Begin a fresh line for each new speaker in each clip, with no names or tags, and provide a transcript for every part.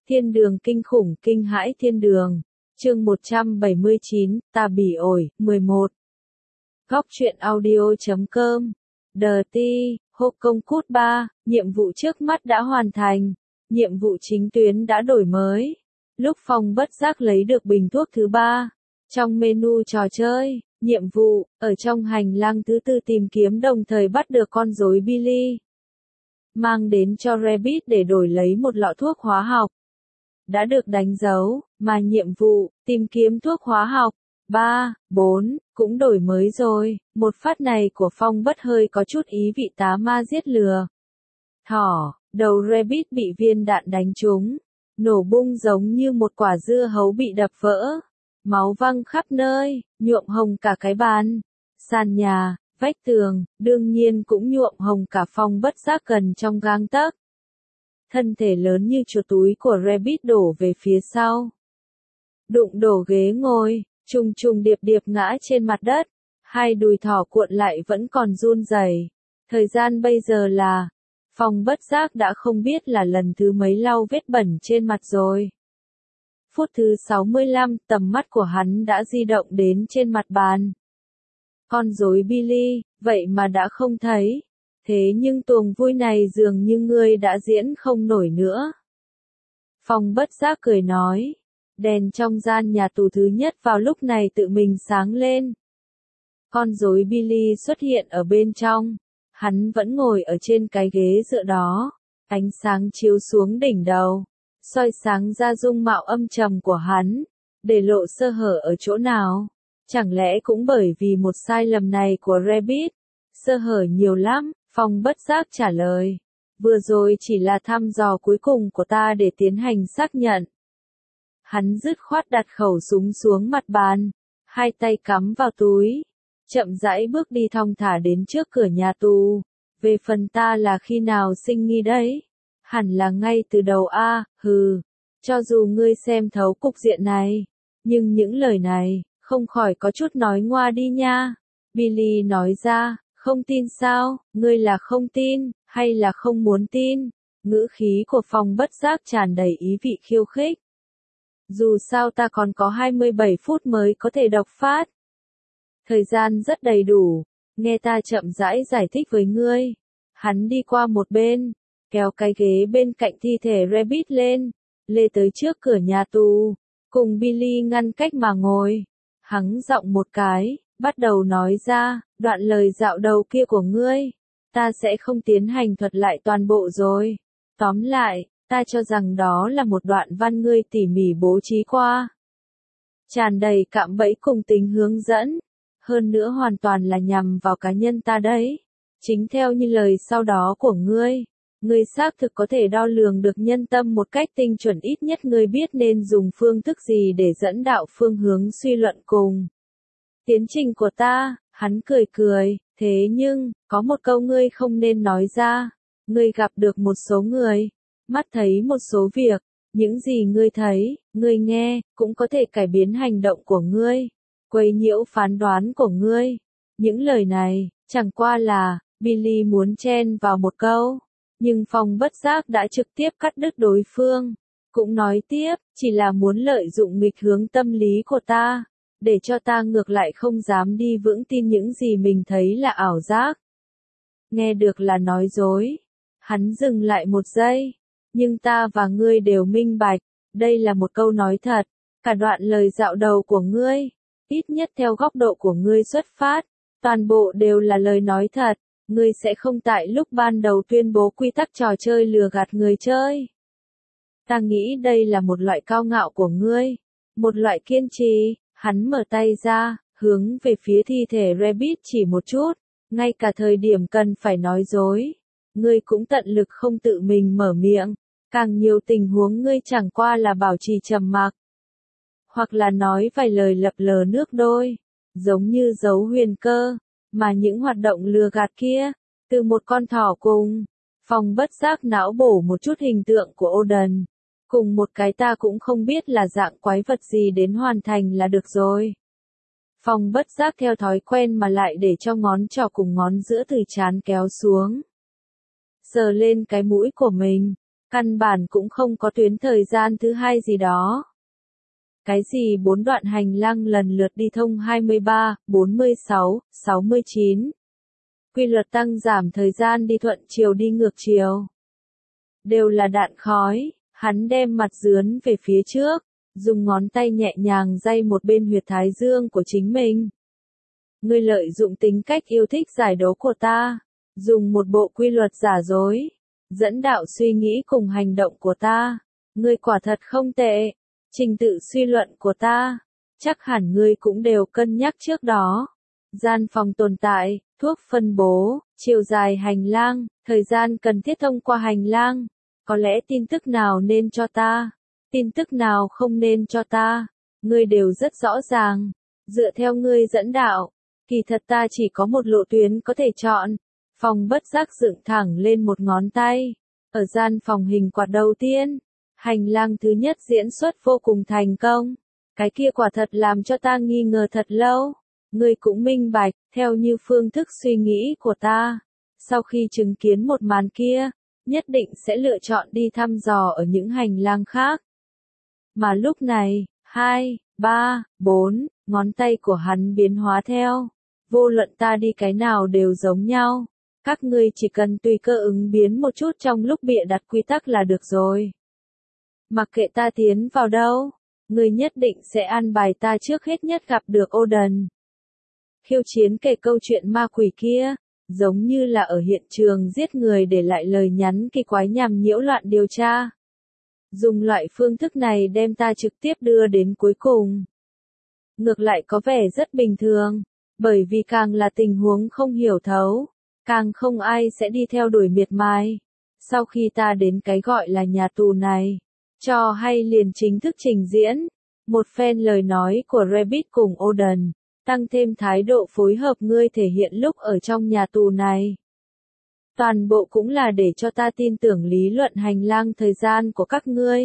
Thiên đường kinh khủng kinh hãi thiên đường. Chương 179, ta bỉ ổi, 11. Góc truyện audio.com. Đờ ti, hô công cút 3, nhiệm vụ trước mắt đã hoàn thành. Nhiệm vụ chính tuyến đã đổi mới. Lúc Phong bất giác lấy được bình thuốc thứ 3. Trong menu trò chơi, nhiệm vụ, ở trong hành lang thứ 4 tìm kiếm đồng thời bắt được con rối Billy. Mang đến cho Rabbit để đổi lấy một lọ thuốc hóa học. Đã được đánh dấu, mà nhiệm vụ, tìm kiếm thuốc hóa học, 3, 4, cũng đổi mới rồi. Một phát này của Phong bất hơi có chút ý vị tá ma giết lừa. Thỏ, đầu Rabbit bị viên đạn đánh trúng. Nổ bung giống như một quả dưa hấu bị đập vỡ. Máu văng khắp nơi, nhuộm hồng cả cái bàn, sàn nhà, vách tường, đương nhiên cũng nhuộm hồng cả Phong bất giác gần trong gang tấc. Thân thể lớn như chuột túi của Rabbit đổ về phía sau. Đụng đổ ghế ngồi, trùng trùng điệp điệp ngã trên mặt đất. Hai đùi thỏ cuộn lại vẫn còn run rẩy. Thời gian bây giờ là... Phong bất giác đã không biết là lần thứ mấy lau vết bẩn trên mặt rồi. Phút thứ 65, tầm mắt của hắn đã di động đến trên mặt bàn. Con rối Billy, vậy mà đã không thấy. Thế nhưng tuồng vui này dường như ngươi đã diễn không nổi nữa. Phong bất giác cười nói. Đèn trong gian nhà tù thứ nhất vào lúc này tự mình sáng lên. Con rối Billy xuất hiện ở bên trong. Hắn vẫn ngồi ở trên cái ghế dựa đó. Ánh sáng chiếu xuống đỉnh đầu. Soi sáng ra dung mạo âm trầm của hắn. Để lộ sơ hở ở chỗ nào. Chẳng lẽ cũng bởi vì một sai lầm này của Rabbit. Sơ hở nhiều lắm. Phong bất giác trả lời. Vừa rồi chỉ là thăm dò cuối cùng của ta để tiến hành xác nhận. Hắn dứt khoát đặt khẩu súng xuống mặt bàn. Hai tay cắm vào túi. Chậm rãi bước đi thong thả đến trước cửa nhà tù. Về phần ta là khi nào sinh nghi đấy? Hẳn là ngay từ đầu a, hừ. Cho dù ngươi xem thấu cục diện này. Nhưng những lời này, không khỏi có chút nói ngoa đi nha. Billy nói ra. Không tin sao, ngươi là không tin, hay là không muốn tin? Ngữ khí của Phong bất giác tràn đầy ý vị khiêu khích. Dù sao ta còn có 27 phút mới có thể độc phát. Thời gian rất đầy đủ, nghe ta chậm rãi giải thích với ngươi. Hắn đi qua một bên, kéo cái ghế bên cạnh thi thể Rabbit lên, lê tới trước cửa nhà tù, cùng Billy ngăn cách mà ngồi. Hắn giọng một cái. Bắt đầu nói ra, đoạn lời dạo đầu kia của ngươi, ta sẽ không tiến hành thuật lại toàn bộ rồi. Tóm lại, ta cho rằng đó là một đoạn văn ngươi tỉ mỉ bố trí qua. Tràn đầy cạm bẫy cùng tính hướng dẫn, hơn nữa hoàn toàn là nhằm vào cá nhân ta đấy. Chính theo như lời sau đó của ngươi xác thực có thể đo lường được nhân tâm một cách tinh chuẩn, ít nhất ngươi biết nên dùng phương thức gì để dẫn đạo phương hướng suy luận cùng tiến trình của ta. Hắn cười cười, thế nhưng, có một câu ngươi không nên nói ra. Ngươi gặp được một số người, mắt thấy một số việc, những gì ngươi thấy, ngươi nghe, cũng có thể cải biến hành động của ngươi, quấy nhiễu phán đoán của ngươi. Những lời này, chẳng qua là, Billy muốn chen vào một câu, nhưng Phong bất giác đã trực tiếp cắt đứt đối phương. Cũng nói tiếp, chỉ là muốn lợi dụng nghịch hướng tâm lý của ta. Để cho ta ngược lại không dám đi vững tin những gì mình thấy là ảo giác. Nghe được là nói dối. Hắn dừng lại một giây. Nhưng ta và ngươi đều minh bạch. Đây là một câu nói thật. Cả đoạn lời dạo đầu của ngươi. Ít nhất theo góc độ của ngươi xuất phát. Toàn bộ đều là lời nói thật. Ngươi sẽ không tại lúc ban đầu tuyên bố quy tắc trò chơi lừa gạt người chơi. Ta nghĩ đây là một loại cao ngạo của ngươi. Một loại kiên trì. Hắn mở tay ra, hướng về phía thi thể Rabbit chỉ một chút, ngay cả thời điểm cần phải nói dối. Ngươi cũng tận lực không tự mình mở miệng, càng nhiều tình huống ngươi chẳng qua là bảo trì trầm mặc. Hoặc là nói vài lời lập lờ nước đôi, giống như dấu huyền cơ, mà những hoạt động lừa gạt kia, từ một con thỏ cùng. Phong bất giác não bổ một chút hình tượng của Odin. Cùng một cái ta cũng không biết là dạng quái vật gì đến hoàn thành là được rồi. Phong bất giác theo thói quen mà lại để cho ngón trỏ cùng ngón giữa từ trán kéo xuống. Sờ lên cái mũi của mình. Căn bản cũng không có tuyến thời gian thứ hai gì đó. Cái gì 4 đoạn hành lang lần lượt đi thông 23, 46, 69. Quy luật tăng giảm thời gian đi thuận chiều đi ngược chiều. Đều là đạn khói, hắn đem mặt dướn về phía trước, dùng ngón tay nhẹ nhàng day một bên huyệt thái dương của chính mình. Ngươi lợi dụng tính cách yêu thích giải đố của ta, dùng một bộ quy luật giả dối, dẫn đạo suy nghĩ cùng hành động của ta. Ngươi quả thật không tệ. Trình tự suy luận của ta, chắc hẳn ngươi cũng đều cân nhắc trước đó. Gian phòng tồn tại, thuốc phân bố, chiều dài hành lang, thời gian cần thiết thông qua hành lang. Có lẽ tin tức nào nên cho ta, tin tức nào không nên cho ta, ngươi đều rất rõ ràng. Dựa theo ngươi dẫn đạo, kỳ thật ta chỉ có một lộ tuyến có thể chọn. Phòng bất giác dựng thẳng lên một ngón tay. Ở gian phòng hình quạt đầu tiên, hành lang thứ nhất diễn xuất vô cùng thành công. Cái kia quả thật làm cho ta nghi ngờ thật lâu. Ngươi cũng minh bạch, theo như phương thức suy nghĩ của ta. Sau khi chứng kiến một màn kia, nhất định sẽ lựa chọn đi thăm dò ở những hành lang khác. Mà lúc này, 2, 3, 4, ngón tay của hắn biến hóa theo. Vô luận ta đi cái nào đều giống nhau. Các ngươi chỉ cần tùy cơ ứng biến một chút trong lúc bịa đặt quy tắc là được rồi. Mặc kệ ta tiến vào đâu, ngươi nhất định sẽ an bài ta trước hết nhất gặp được Odin. Khiêu chiến kể câu chuyện ma quỷ kia, giống như là ở hiện trường giết người để lại lời nhắn kỳ quái nhằm nhiễu loạn điều tra. Dùng loại phương thức này đem ta trực tiếp đưa đến cuối cùng. Ngược lại có vẻ rất bình thường, bởi vì càng là tình huống không hiểu thấu, càng không ai sẽ đi theo đuổi miệt mài. Sau khi ta đến cái gọi là nhà tù này, trò hay liền chính thức trình diễn. Một phen lời nói của Rabbit cùng Odin, tăng thêm thái độ phối hợp ngươi thể hiện lúc ở trong nhà tù này. Toàn bộ cũng là để cho ta tin tưởng lý luận hành lang thời gian của các ngươi.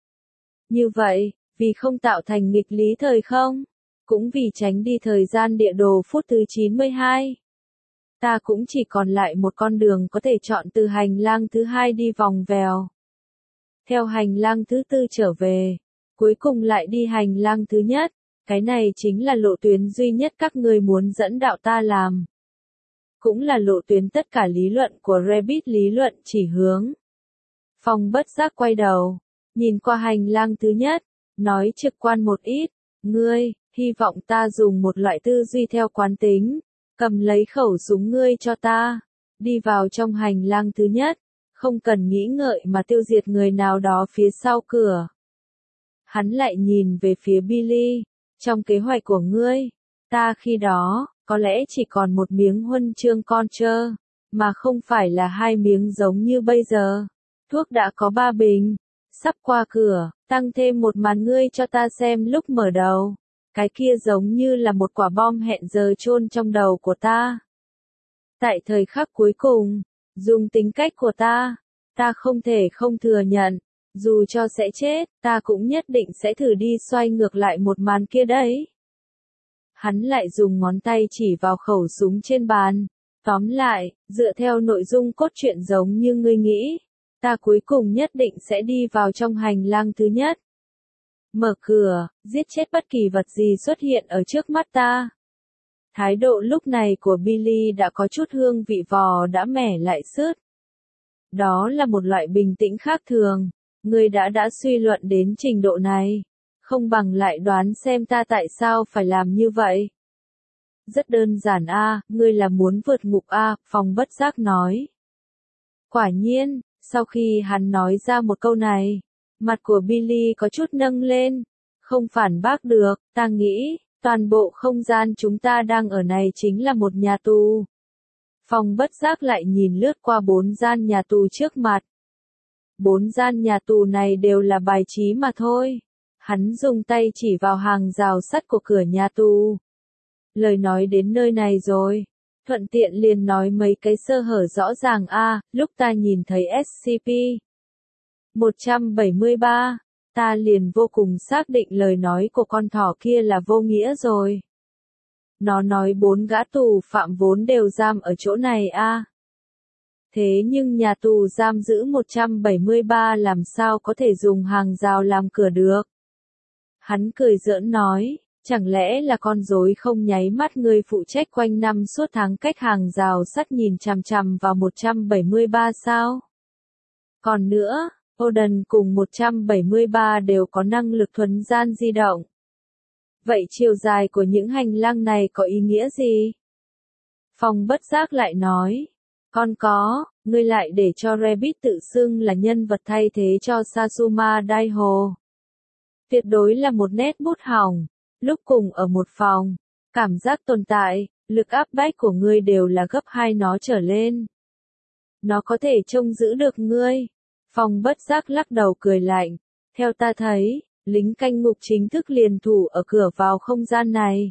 Như vậy, vì không tạo thành nghịch lý thời không, cũng vì tránh đi thời gian địa đồ phút thứ 92. Ta cũng chỉ còn lại một con đường có thể chọn từ hành lang thứ hai đi vòng vèo. Theo hành lang thứ tư trở về, cuối cùng lại đi hành lang thứ nhất. Cái này chính là lộ tuyến duy nhất các ngươi muốn dẫn đạo ta làm. Cũng là lộ tuyến tất cả lý luận của Rabbit lý luận chỉ hướng. Phong bất giác quay đầu, nhìn qua hành lang thứ nhất, nói trực quan một ít. Ngươi, hy vọng ta dùng một loại tư duy theo quán tính, cầm lấy khẩu súng ngươi cho ta, đi vào trong hành lang thứ nhất, không cần nghĩ ngợi mà tiêu diệt người nào đó phía sau cửa. Hắn lại nhìn về phía Billy. Trong kế hoạch của ngươi, ta khi đó, có lẽ chỉ còn một miếng huân chương con trơ, mà không phải là 2 miếng giống như bây giờ. Thuốc đã có 3 bình, sắp qua cửa, tăng thêm một màn ngươi cho ta xem lúc mở đầu. Cái kia giống như là một quả bom hẹn giờ chôn trong đầu của ta. Tại thời khắc cuối cùng, dùng tính cách của ta không thể không thừa nhận. Dù cho sẽ chết, ta cũng nhất định sẽ thử đi xoay ngược lại một màn kia đấy. Hắn lại dùng ngón tay chỉ vào khẩu súng trên bàn. Tóm lại, dựa theo nội dung cốt truyện giống như ngươi nghĩ, ta cuối cùng nhất định sẽ đi vào trong hành lang thứ nhất. Mở cửa, giết chết bất kỳ vật gì xuất hiện ở trước mắt ta. Thái độ lúc này của Billy đã có chút hương vị vò đã mẻ lại sứt. Đó là một loại bình tĩnh khác thường. Ngươi đã suy luận đến trình độ này, không bằng lại đoán xem ta tại sao phải làm như vậy. Rất đơn giản a, ngươi là muốn vượt ngục a, Phong bất giác nói. Quả nhiên, sau khi hắn nói ra một câu này, mặt của Billy có chút nâng lên, không phản bác được, ta nghĩ, toàn bộ không gian chúng ta đang ở này chính là một nhà tù. Phong bất giác lại nhìn lướt qua 4 gian nhà tù trước mặt. 4 gian nhà tù này đều là bài trí mà thôi. Hắn dùng tay chỉ vào hàng rào sắt của cửa nhà tù. Lời nói đến nơi này rồi. Thuận tiện liền nói mấy cái sơ hở rõ ràng a, lúc ta nhìn thấy SCP-173, ta liền vô cùng xác định lời nói của con thỏ kia là vô nghĩa rồi. Nó nói 4 gã tù phạm vốn đều giam ở chỗ này a. Thế nhưng nhà tù giam giữ 173 làm sao có thể dùng hàng rào làm cửa được? Hắn cười giỡn nói, chẳng lẽ là con rối không nháy mắt ngươi phụ trách quanh năm suốt tháng cách hàng rào sắt nhìn chằm chằm vào 173 sao? Còn nữa, Odin cùng 173 đều có năng lực thuấn gian di động. Vậy chiều dài của những hành lang này có ý nghĩa gì? Phong bất giác lại nói, con có, ngươi lại để cho Rabbit tự xưng là nhân vật thay thế cho Sasuma Daiho. Tuyệt đối là một nét bút hỏng, lúc cùng ở một phòng, cảm giác tồn tại, lực áp bách của ngươi đều là gấp 2 nó trở lên. Nó có thể trông giữ được ngươi. Phong bất giác lắc đầu cười lạnh, theo ta thấy, lính canh ngục chính thức liền thủ ở cửa vào không gian này.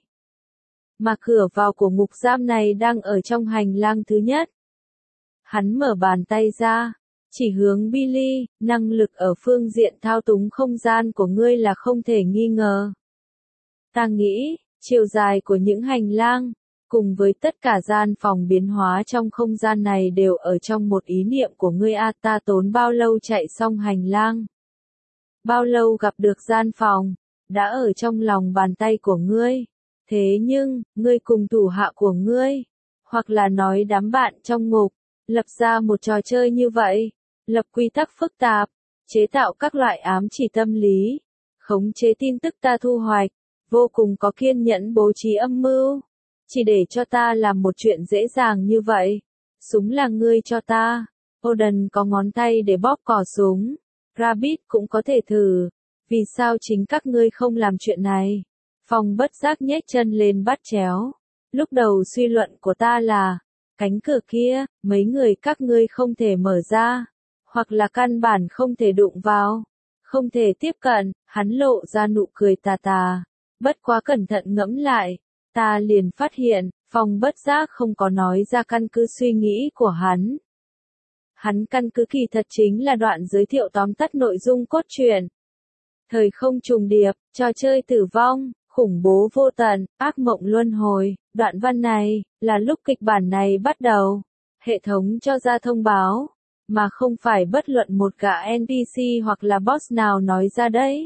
Mà cửa vào của ngục giam này đang ở trong hành lang thứ nhất. Hắn mở bàn tay ra, chỉ hướng Billy, năng lực ở phương diện thao túng không gian của ngươi là không thể nghi ngờ. Ta nghĩ, chiều dài của những hành lang, cùng với tất cả gian phòng biến hóa trong không gian này đều ở trong một ý niệm của ngươi a. Ta tốn bao lâu chạy xong hành lang? Bao lâu gặp được gian phòng? Đã ở trong lòng bàn tay của ngươi. Thế nhưng, ngươi cùng thủ hạ của ngươi, hoặc là nói đám bạn trong ngục, lập ra một trò chơi như vậy, lập quy tắc phức tạp, chế tạo các loại ám chỉ tâm lý, khống chế tin tức ta thu hoạch, vô cùng có kiên nhẫn bố trí âm mưu, chỉ để cho ta làm một chuyện dễ dàng như vậy. Súng là ngươi cho ta. Odin có ngón tay để bóp cò súng. Rabbit cũng có thể thử. Vì sao chính các ngươi không làm chuyện này? Phong bất giác nhếch chân lên bắt chéo. Lúc đầu suy luận của ta là, cánh cửa kia, mấy người các ngươi không thể mở ra, hoặc là căn bản không thể đụng vào, không thể tiếp cận. Hắn lộ ra nụ cười tà tà. Bất quá cẩn thận ngẫm lại, ta liền phát hiện, Phong bất giác không có nói ra căn cứ suy nghĩ của hắn. Hắn căn cứ kỳ thật chính là đoạn giới thiệu tóm tắt nội dung cốt truyện. Thời không trùng điệp, trò chơi tử vong, khủng bố vô tận, ác mộng luân hồi. Đoạn văn này, là lúc kịch bản này bắt đầu. Hệ thống cho ra thông báo, mà không phải bất luận một gã NPC hoặc là boss nào nói ra đấy.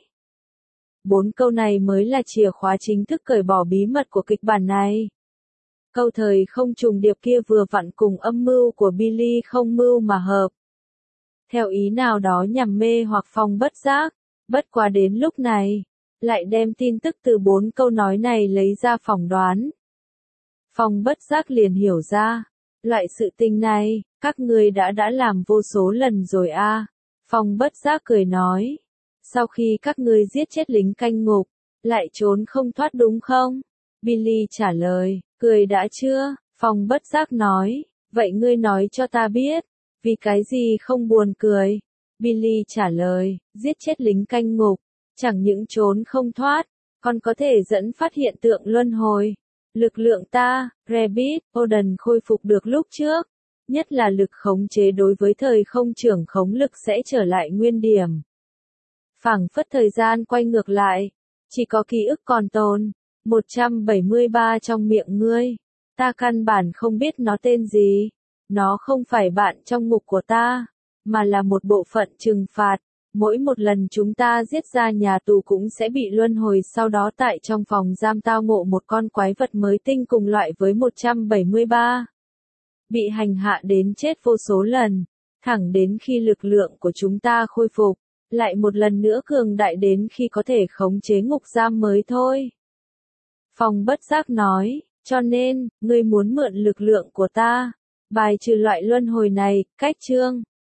4 câu này mới là chìa khóa chính thức cởi bỏ bí mật của kịch bản này. Câu thời không trùng điệp kia vừa vặn cùng âm mưu của Billy không mưu mà hợp. Theo ý nào đó nhằm mê hoặc Phong bất giác, bất quá đến lúc này, lại đem tin tức từ 4 câu nói này lấy ra phỏng đoán. Phong bất giác liền hiểu ra, loại sự tình này, các ngươi đã làm vô số lần rồi a. Phong bất giác cười nói, sau khi các ngươi giết chết lính canh ngục, lại trốn không thoát đúng không? Billy trả lời, cười đã chưa? Phong bất giác nói, vậy ngươi nói cho ta biết, vì cái gì không buồn cười? Billy trả lời, giết chết lính canh ngục, chẳng những trốn không thoát, còn có thể dẫn phát hiện tượng luân hồi. Lực lượng ta, Rabbit, Odin khôi phục được lúc trước, nhất là lực khống chế đối với thời không trưởng khống lực sẽ trở lại nguyên điểm. Phảng phất thời gian quay ngược lại, chỉ có ký ức còn tồn. 173 trong miệng ngươi, ta căn bản không biết nó tên gì. Nó không phải bạn trong ngục của ta, mà là một bộ phận trừng phạt. Mỗi một lần chúng ta giết ra nhà tù cũng sẽ bị luân hồi, sau đó tại trong phòng giam tao ngộ một con quái vật mới tinh cùng loại với 173. Bị hành hạ đến chết vô số lần, thẳng đến khi lực lượng của chúng ta khôi phục, lại một lần nữa cường đại đến khi có thể khống chế ngục giam mới thôi. Phong bất giác nói, cho nên, ngươi muốn mượn lực lượng của ta, bài trừ loại luân hồi này, cách chương.